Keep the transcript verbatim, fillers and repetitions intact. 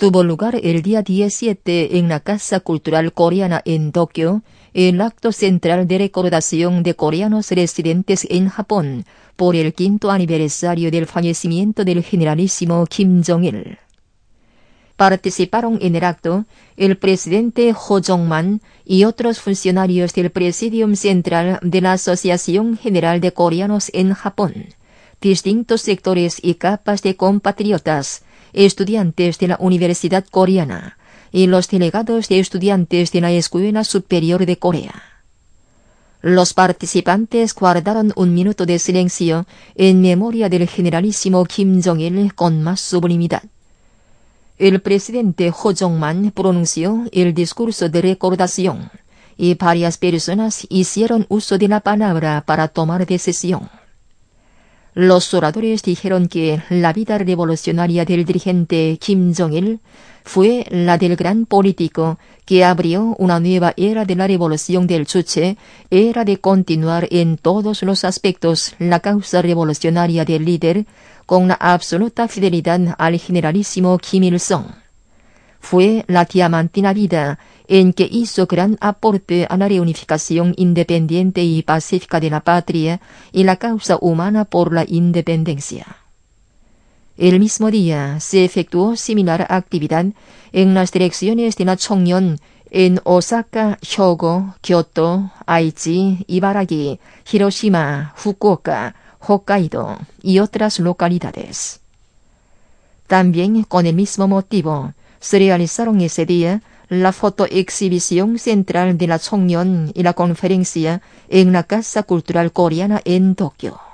tuvo lugar el día diecisiete en la Casa Cultural Coreana en Tokio, el acto central de recordación de coreanos residentes en Japón por el quinto aniversario del fallecimiento del generalísimo Kim Jong-il. Participaron en el acto el presidente Ho Jong-man y otros funcionarios del Presidium Central de la Asociación General de Coreanos en Japón, distintos sectores y capas de compatriotas, estudiantes de la Universidad Coreana y los delegados de estudiantes de la Escuela Superior de Corea. Los participantes guardaron un minuto de silencio en memoria del generalísimo Kim Jong-il con más sublimidad. El presidente Ho Jong-man pronunció el discurso de recordación y varias personas hicieron uso de la palabra para tomar decisión. Los oradores dijeron que la vida revolucionaria del dirigente Kim Jong-il fue la del gran político que abrió una nueva era de la revolución del Juche, era de continuar en todos los aspectos la causa revolucionaria del líder con la absoluta fidelidad al generalísimo Kim Il-sung. Fue la diamantina vida en que hizo gran aporte a la reunificación independiente y pacífica de la patria y la causa humana por la independencia. El mismo día se efectuó similar actividad en las direcciones de la Chongnyeon en Osaka, Hyogo, Kyoto, Aichi, Ibaraki, Hiroshima, Fukuoka, Hokkaido y otras localidades. También con el mismo motivo, se realizaron ese día la fotoexhibición central de la Chongnyeon y la conferencia en la Casa Cultural Coreana en Tokio.